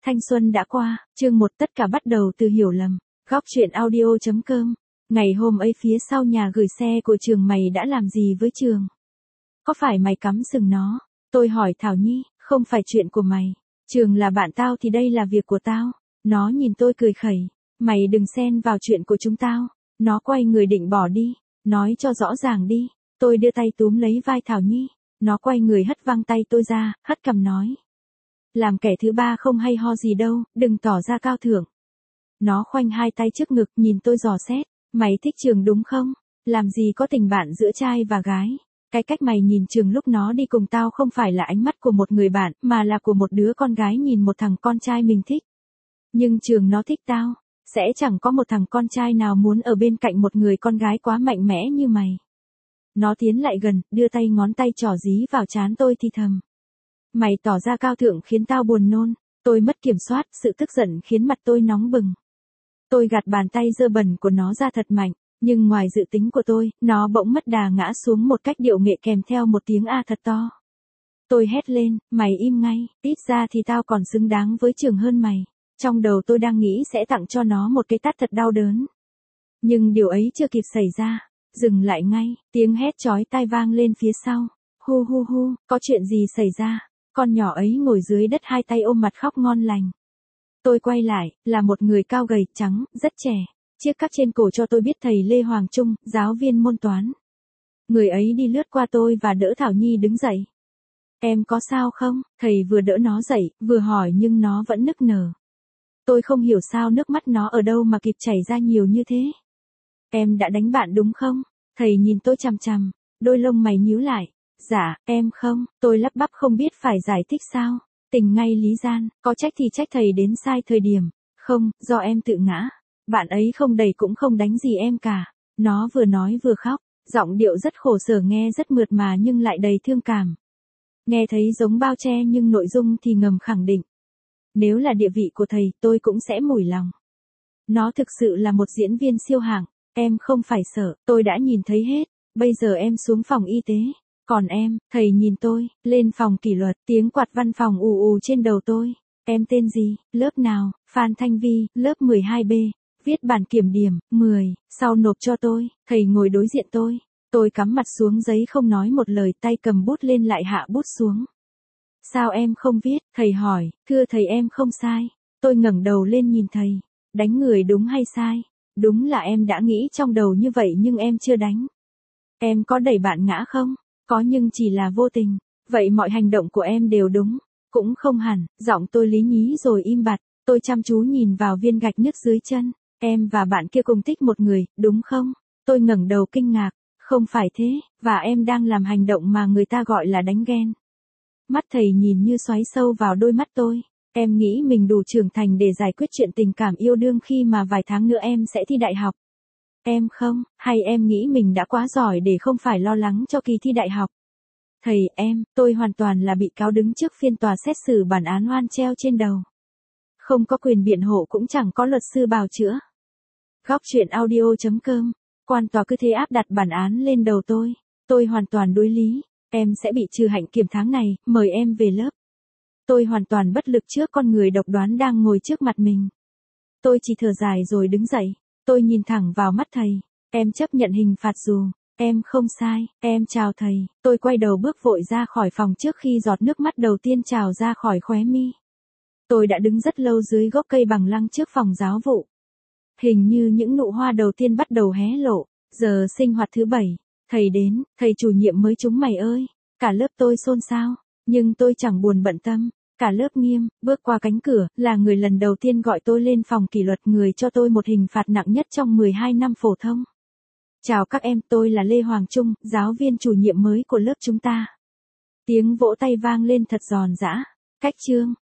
Thanh xuân đã qua, chương 1 tất cả bắt đầu từ hiểu lầm. Góc truyện audio.com. Ngày hôm ấy phía sau nhà gửi xe của Trường mày đã làm gì với Trường? Có phải mày cắm sừng nó? Tôi hỏi Thảo Nhi, không phải chuyện của mày. Trường là bạn tao thì đây là việc của tao. Nó nhìn tôi cười khẩy. Mày đừng xen vào chuyện của chúng tao. Nó quay người định bỏ đi. Nói cho rõ ràng đi. Tôi đưa tay túm lấy vai Thảo Nhi. Nó quay người hất văng tay tôi ra, hất cằm nói. Làm kẻ thứ ba không hay ho gì đâu, đừng tỏ ra cao thượng. Nó khoanh hai tay trước ngực nhìn tôi dò xét. Mày thích Trường đúng không? Làm gì có tình bạn giữa trai và gái. Cái cách mày nhìn Trường lúc nó đi cùng tao không phải là ánh mắt của một người bạn, mà là của một đứa con gái nhìn một thằng con trai mình thích. Nhưng Trường nó thích tao. Sẽ chẳng có một thằng con trai nào muốn ở bên cạnh một người con gái quá mạnh mẽ như mày. Nó tiến lại gần, đưa tay ngón tay trỏ dí vào trán tôi thì thầm. Mày tỏ ra cao thượng khiến tao buồn nôn. Tôi mất kiểm soát, sự tức giận khiến mặt tôi nóng bừng. Tôi gạt bàn tay dơ bẩn của nó ra thật mạnh, nhưng ngoài dự tính của tôi, nó bỗng mất đà ngã xuống một cách điệu nghệ kèm theo một tiếng a thật to. Tôi hét lên, mày im ngay, ít ra thì tao còn xứng đáng với Trường hơn mày. Trong đầu tôi đang nghĩ sẽ tặng cho nó một cái tát thật đau đớn. Nhưng điều ấy chưa kịp xảy ra. Dừng lại ngay, tiếng hét chói tai vang lên phía sau. Hu hu hu, có chuyện gì xảy ra? Con nhỏ ấy ngồi dưới đất hai tay ôm mặt khóc ngon lành. Tôi quay lại, là một người cao gầy, trắng, rất trẻ. Chiếc cắc trên cổ cho tôi biết thầy Lê Hoàng Trung, giáo viên môn toán. Người ấy đi lướt qua tôi và đỡ Thảo Nhi đứng dậy. Em có sao không? Thầy vừa đỡ nó dậy, vừa hỏi nhưng nó vẫn nức nở. Tôi không hiểu sao nước mắt nó ở đâu mà kịp chảy ra nhiều như thế. Em đã đánh bạn đúng không? Thầy nhìn tôi chằm chằm, đôi lông mày nhíu lại. Dạ, em không, tôi lắp bắp không biết phải giải thích sao. Tình ngay lý gian, có trách thì trách thầy đến sai thời điểm. Không, do em tự ngã. Bạn ấy không đẩy cũng không đánh gì em cả. Nó vừa nói vừa khóc, giọng điệu rất khổ sở nghe rất mượt mà nhưng lại đầy thương cảm. Nghe thấy giống bao che nhưng nội dung thì ngầm khẳng định. Nếu là địa vị của thầy tôi cũng sẽ mủi lòng. Nó thực sự là một diễn viên siêu hạng. Em không phải sợ, tôi đã nhìn thấy hết. Bây giờ em xuống phòng y tế. Còn em, thầy nhìn tôi, lên phòng kỷ luật, tiếng quạt văn phòng ù ù trên đầu tôi. Em tên gì, lớp nào, Phan Thanh Vi, lớp 12B. Viết bản kiểm điểm, 10, sau nộp cho tôi. Thầy ngồi đối diện tôi. Tôi cắm mặt xuống giấy không nói một lời, tay cầm bút lên lại hạ bút xuống. Sao em không viết, thầy hỏi, thưa thầy em không sai. Tôi ngẩng đầu lên nhìn thầy. Đánh người đúng hay sai? Đúng là em đã nghĩ trong đầu như vậy nhưng em chưa đánh. Em có đẩy bạn ngã không? Có nhưng chỉ là vô tình. Vậy mọi hành động của em đều đúng. Cũng không hẳn, giọng tôi lý nhí rồi im bặt. Tôi chăm chú nhìn vào viên gạch nước dưới chân. Em và bạn kia cùng thích một người, đúng không? Tôi ngẩng đầu kinh ngạc. Không phải thế, và em đang làm hành động mà người ta gọi là đánh ghen. Mắt thầy nhìn như xoáy sâu vào đôi mắt tôi. Em nghĩ mình đủ trưởng thành để giải quyết chuyện tình cảm yêu đương khi mà vài tháng nữa em sẽ thi đại học. Em không, hay em nghĩ mình đã quá giỏi để không phải lo lắng cho kỳ thi đại học. Thầy, tôi hoàn toàn là bị cáo đứng trước phiên tòa xét xử bản án oan treo trên đầu. Không có quyền biện hộ cũng chẳng có luật sư bào chữa. Góc truyện audio.com. Quan tòa cứ thế áp đặt bản án lên đầu tôi. Tôi hoàn toàn đối lý. Em sẽ bị trừ hạnh kiểm tháng này, mời em về lớp. Tôi hoàn toàn bất lực trước con người độc đoán đang ngồi trước mặt mình. Tôi chỉ thở dài rồi đứng dậy. Tôi nhìn thẳng vào mắt thầy. Em chấp nhận hình phạt dù. Em không sai. Em chào thầy. Tôi quay đầu bước vội ra khỏi phòng trước khi giọt nước mắt đầu tiên trào ra khỏi khóe mi. Tôi đã đứng rất lâu dưới gốc cây bằng lăng trước phòng giáo vụ. Hình như những nụ hoa đầu tiên bắt đầu hé lộ. Giờ sinh hoạt thứ 7. Thầy đến, thầy chủ nhiệm mới chúng mày ơi. Cả lớp tôi xôn xao. Nhưng tôi chẳng buồn bận tâm. Cả lớp nghiêm, bước qua cánh cửa, là người lần đầu tiên gọi tôi lên phòng kỷ luật, người cho tôi một hình phạt nặng nhất trong 12 năm phổ thông. Chào các em, tôi là Lê Hoàng Trung, giáo viên chủ nhiệm mới của lớp chúng ta. Tiếng vỗ tay vang lên thật giòn giã. Cách chương.